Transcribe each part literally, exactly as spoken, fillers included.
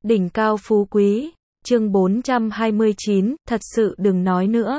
Đỉnh cao phú quý, chương bốn trăm hai mươi chín, thật sự đừng nói nữa.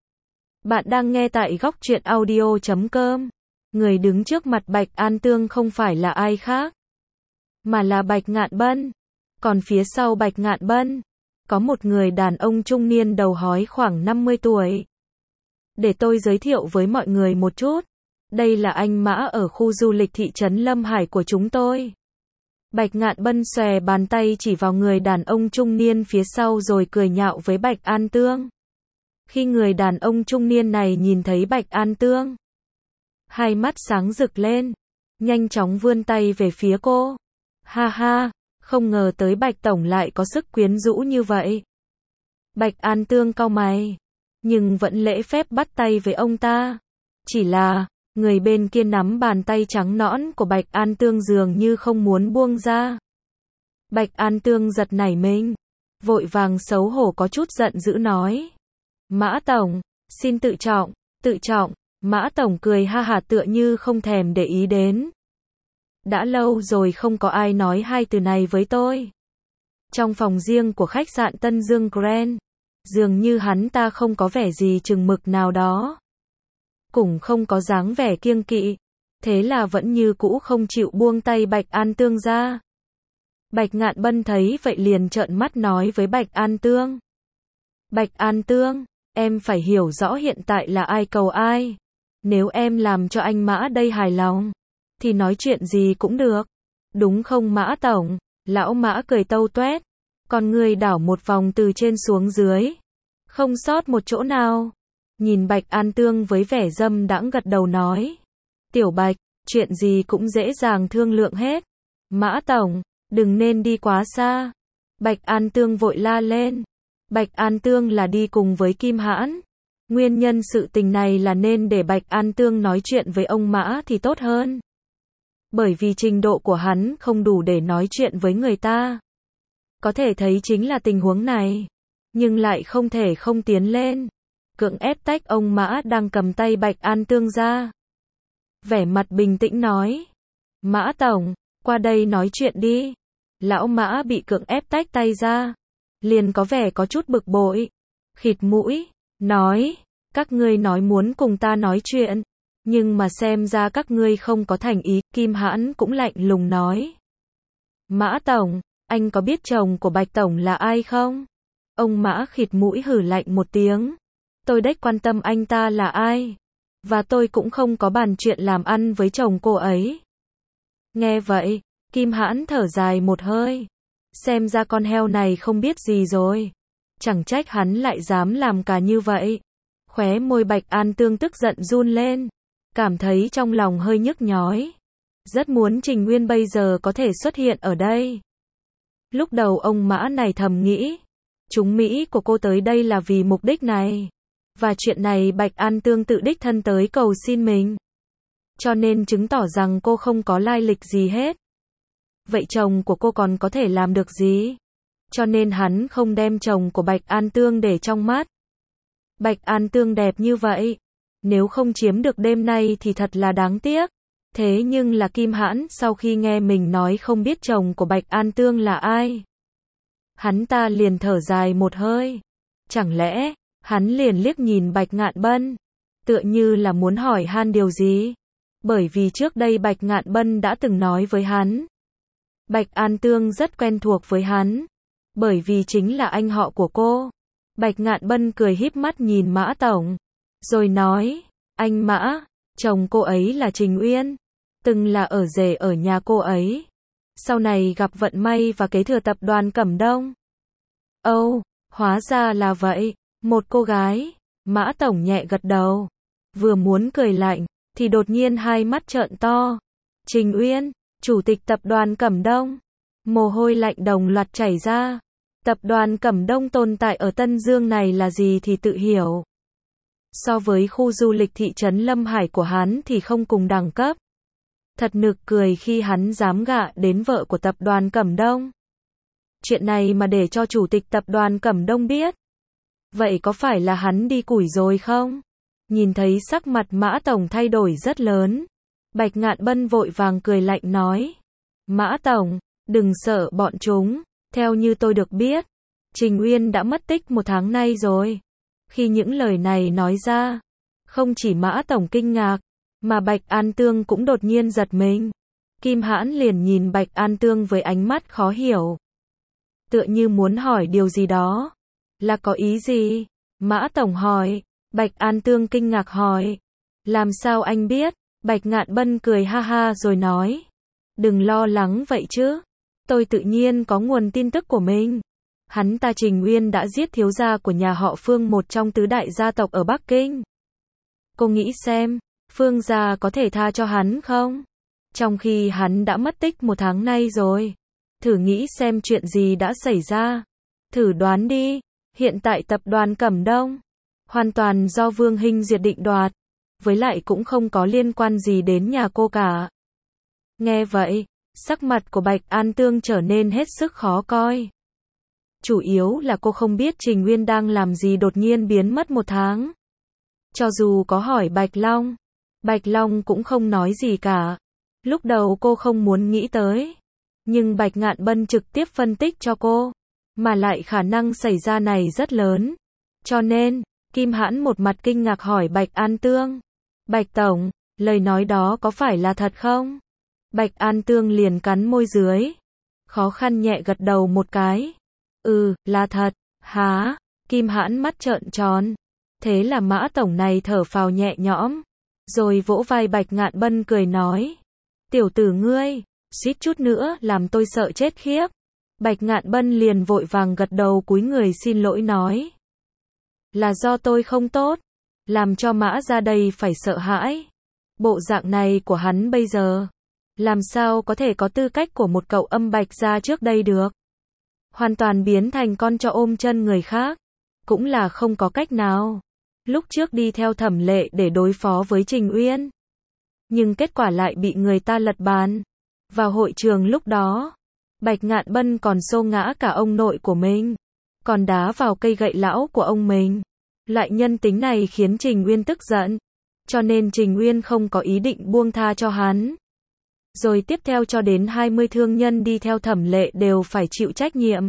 Bạn đang nghe tại góc truyện audio chấm com. Người đứng trước mặt Bạch An Tương không phải là ai khác, mà là Bạch Ngạn Bân. Còn phía sau Bạch Ngạn Bân, có một người đàn ông trung niên đầu hói khoảng năm mươi tuổi. Để tôi giới thiệu với mọi người một chút. Đây là anh Mã ở khu du lịch thị trấn Lâm Hải của chúng tôi. Bạch Ngạn Bân xòe bàn tay chỉ vào người đàn ông trung niên phía sau rồi cười nhạo với Bạch An Tương. Khi người đàn ông trung niên này nhìn thấy Bạch An Tương, hai mắt sáng rực lên, nhanh chóng vươn tay về phía cô. Ha ha, không ngờ tới Bạch Tổng lại có sức quyến rũ như vậy. Bạch An Tương cau mày, nhưng vẫn lễ phép bắt tay với ông ta. Chỉ là, người bên kia nắm bàn tay trắng nõn của Bạch An Tương dường như không muốn buông ra. Bạch An Tương giật nảy mình, vội vàng xấu hổ có chút giận dữ nói. Mã Tổng, xin tự trọng, tự trọng. Mã Tổng cười ha hả tựa như không thèm để ý đến. Đã lâu rồi không có ai nói hai từ này với tôi. Trong phòng riêng của khách sạn Tân Dương Grand, dường như hắn ta không có vẻ gì chừng mực nào đó, cũng không có dáng vẻ kiêng kỵ, thế là vẫn như cũ không chịu buông tay Bạch An Tương ra. Bạch Ngạn Bân thấy vậy liền trợn mắt nói với Bạch An Tương. Bạch An Tương, em phải hiểu rõ hiện tại là ai cầu ai. Nếu em làm cho anh Mã đây hài lòng, thì nói chuyện gì cũng được. Đúng không Mã Tổng? Lão Mã cười tâu tuét, còn người đảo một vòng từ trên xuống dưới, không sót một chỗ nào. Nhìn Bạch An Tương với vẻ dâm đãng gật đầu nói. Tiểu Bạch, chuyện gì cũng dễ dàng thương lượng hết. Mã Tổng, đừng nên đi quá xa. Bạch An Tương vội la lên. Bạch An Tương là đi cùng với Kim Hãn. Nguyên nhân sự tình này là nên để Bạch An Tương nói chuyện với ông Mã thì tốt hơn. Bởi vì trình độ của hắn không đủ để nói chuyện với người ta. Có thể thấy chính là tình huống này, nhưng lại không thể không tiến lên, cưỡng ép tách ông Mã đang cầm tay Bạch An Tương ra. Vẻ mặt bình tĩnh nói. Mã Tổng, qua đây nói chuyện đi. Lão Mã bị cưỡng ép tách tay ra, liền có vẻ có chút bực bội, khịt mũi, nói, các ngươi nói muốn cùng ta nói chuyện, nhưng mà xem ra các ngươi không có thành ý. Kim Hãn cũng lạnh lùng nói. Mã Tổng, anh có biết chồng của Bạch Tổng là ai không? Ông Mã khịt mũi hử lạnh một tiếng. Tôi đếch quan tâm anh ta là ai, và tôi cũng không có bàn chuyện làm ăn với chồng cô ấy. Nghe vậy, Kim Hãn thở dài một hơi. Xem ra con heo này không biết gì rồi. Chẳng trách hắn lại dám làm cả như vậy. Khóe môi Bạch An Tương tức giận run lên, cảm thấy trong lòng hơi nhức nhói. Rất muốn Trình Nguyên bây giờ có thể xuất hiện ở đây. Lúc đầu ông Mã này thầm nghĩ, chúng Mỹ của cô tới đây là vì mục đích này. Và chuyện này Bạch An Tương tự đích thân tới cầu xin mình, cho nên chứng tỏ rằng cô không có lai lịch gì hết. Vậy chồng của cô còn có thể làm được gì? Cho nên hắn không đem chồng của Bạch An Tương để trong mắt. Bạch An Tương đẹp như vậy, nếu không chiếm được đêm nay thì thật là đáng tiếc. Thế nhưng là Kim Hãn sau khi nghe mình nói không biết chồng của Bạch An Tương là ai, hắn ta liền thở dài một hơi. Chẳng lẽ, hắn liền liếc nhìn Bạch Ngạn Bân, tựa như là muốn hỏi han điều gì. Bởi vì trước đây Bạch Ngạn Bân đã từng nói với hắn, Bạch An Tương rất quen thuộc với hắn, bởi vì chính là anh họ của cô. Bạch Ngạn Bân cười híp mắt nhìn Mã Tổng, rồi nói, anh Mã, chồng cô ấy là Trình Uyên, từng là ở rể ở nhà cô ấy, sau này gặp vận may và kế thừa tập đoàn Cẩm Đông. Âu, oh, hóa ra là vậy. Một cô gái. Mã Tổng nhẹ gật đầu, vừa muốn cười lạnh, thì đột nhiên hai mắt trợn to. Trình Uyên, chủ tịch tập đoàn Cẩm Đông. Mồ hôi lạnh đồng loạt chảy ra. Tập đoàn Cẩm Đông tồn tại ở Tân Dương này là gì thì tự hiểu. So với khu du lịch thị trấn Lâm Hải của hắn thì không cùng đẳng cấp. Thật nực cười khi hắn dám gạ đến vợ của tập đoàn Cẩm Đông. Chuyện này mà để cho chủ tịch tập đoàn Cẩm Đông biết, vậy có phải là hắn đi củi rồi không? Nhìn thấy sắc mặt Mã Tổng thay đổi rất lớn, Bạch Ngạn Bân vội vàng cười lạnh nói. Mã Tổng, đừng sợ bọn chúng, Theo như tôi được biết, Trình Uyên đã mất tích một tháng nay rồi. Khi những lời này nói ra, không chỉ Mã Tổng kinh ngạc, mà Bạch An Tương cũng đột nhiên giật mình. Kim Hãn liền nhìn Bạch An Tương với ánh mắt khó hiểu. Tựa như muốn hỏi điều gì đó. Là có ý gì? Mã Tổng hỏi. Bạch An Tương kinh ngạc hỏi. Làm sao anh biết? Bạch Ngạn Bân cười ha ha rồi nói. Đừng lo lắng vậy chứ. Tôi tự nhiên có nguồn tin tức của mình. Hắn ta Trình Uyên đã giết thiếu gia của nhà họ Phương, một trong tứ đại gia tộc ở Bắc Kinh. Cô nghĩ xem, Phương gia có thể tha cho hắn không? Trong khi hắn đã mất tích một tháng nay rồi. Thử nghĩ xem chuyện gì đã xảy ra. Thử đoán đi, hiện tại tập đoàn Cẩm Đông hoàn toàn do Vương Hinh Diệt định đoạt, với lại cũng không có liên quan gì đến nhà cô cả. Nghe vậy, sắc mặt của Bạch An Tương trở nên hết sức khó coi. Chủ yếu là cô không biết Trình Uyên đang làm gì đột nhiên biến mất một tháng. Cho dù có hỏi Bạch Long, Bạch Long cũng không nói gì cả. Lúc đầu cô không muốn nghĩ tới, nhưng Bạch Ngạn Bân trực tiếp phân tích cho cô, mà lại khả năng xảy ra này rất lớn. Cho nên, Kim Hãn một mặt kinh ngạc hỏi Bạch An Tương. Bạch Tổng, lời nói đó có phải là thật không? Bạch An Tương liền cắn môi dưới, khó khăn nhẹ gật đầu một cái. Ừ, là thật. Hả? Kim Hãn mắt trợn tròn. Thế là Mã Tổng này thở phào nhẹ nhõm, rồi vỗ vai Bạch Ngạn Bân cười nói. Tiểu tử ngươi, suýt chút nữa làm tôi sợ chết khiếp. Bạch Ngạn Bân liền vội vàng gật đầu cúi người xin lỗi nói. Là do tôi không tốt, làm cho Mã ra đây phải sợ hãi. Bộ dạng này của hắn bây giờ, làm sao có thể có tư cách của một cậu âm Bạch gia trước đây được. Hoàn toàn biến thành con chó ôm chân người khác, cũng là không có cách nào. Lúc trước đi theo Thẩm Lệ để đối phó với Trình Uyên, nhưng kết quả lại bị người ta lật bàn. Vào hội trường lúc đó, Bạch Ngạn Bân còn xô ngã cả ông nội của mình, còn đá vào cây gậy lão của ông mình. Loại nhân tính này khiến Trình Uyên tức giận, cho nên Trình Uyên không có ý định buông tha cho hắn. Rồi tiếp theo cho đến hai mươi thương nhân đi theo Thẩm Lệ đều phải chịu trách nhiệm.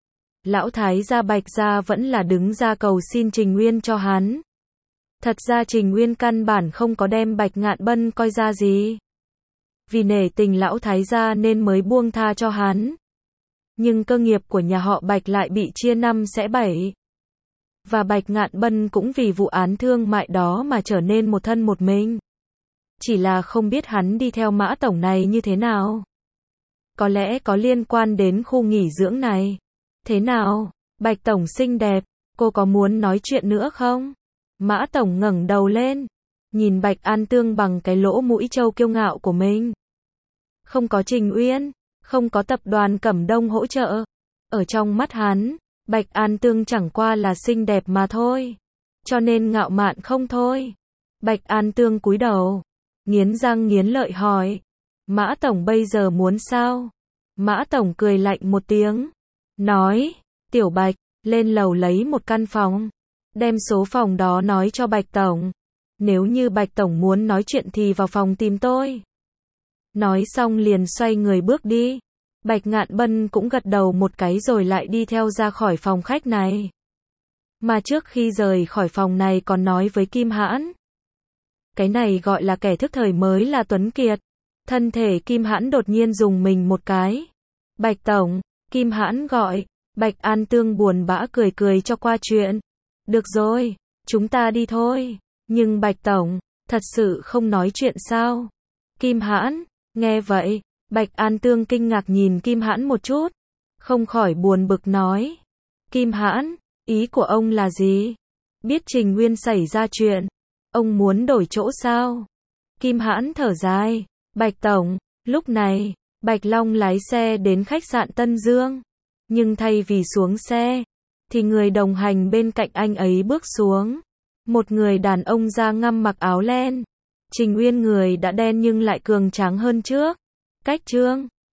Lão thái gia Bạch gia vẫn là đứng ra cầu xin Trình Uyên cho hắn. Thật ra Trình Uyên căn bản không có đem Bạch Ngạn Bân coi ra gì. Vì nể tình lão thái gia nên mới buông tha cho hắn. Nhưng cơ nghiệp của nhà họ Bạch lại bị chia năm xẻ bảy. Và Bạch Ngạn Bân cũng vì vụ án thương mại đó mà trở nên một thân một mình. Chỉ là không biết hắn đi theo Mã Tổng này như thế nào. Có lẽ có liên quan đến khu nghỉ dưỡng này. Thế nào, Bạch Tổng xinh đẹp, cô có muốn nói chuyện nữa không? Mã Tổng ngẩng đầu lên, nhìn Bạch An Tương bằng cái lỗ mũi trâu kiêu ngạo của mình. Không có Trình Uyên, không có tập đoàn Cẩm Đông hỗ trợ. Ở trong mắt hắn, Bạch An Tương chẳng qua là xinh đẹp mà thôi. Cho nên ngạo mạn không thôi. Bạch An Tương cúi đầu, nghiến răng nghiến lợi hỏi. Mã Tổng bây giờ muốn sao? Mã Tổng cười lạnh một tiếng, nói, Tiểu Bạch, lên lầu lấy một căn phòng. Đem số phòng đó nói cho Bạch Tổng. Nếu như Bạch Tổng muốn nói chuyện thì vào phòng tìm tôi. Nói xong liền xoay người bước đi. Bạch Ngạn Bân cũng gật đầu một cái rồi lại đi theo ra khỏi phòng khách này. Mà trước khi rời khỏi phòng này còn nói với Kim Hãn. Cái này gọi là kẻ thức thời mới là Tuấn Kiệt. Thân thể Kim Hãn đột nhiên dùng mình một cái. Bạch Tổng, Kim Hãn gọi. Bạch An Tương buồn bã cười cười cho qua chuyện. Được rồi, chúng ta đi thôi. Nhưng Bạch Tổng, thật sự không nói chuyện sao? Kim Hãn, nghe vậy, Bạch An Tương kinh ngạc nhìn Kim Hãn một chút. Không khỏi buồn bực nói. Kim Hãn, ý của ông là gì? Biết Trình Uyên xảy ra chuyện, ông muốn đổi chỗ sao? Kim Hãn thở dài. Bạch Tổng, lúc này, Bạch Long lái xe đến khách sạn Tân Dương. Nhưng thay vì xuống xe, thì người đồng hành bên cạnh anh ấy bước xuống. Một người đàn ông da ngăm mặc áo len. Trình Uyên người đã đen nhưng lại cường tráng hơn trước. Cách trương.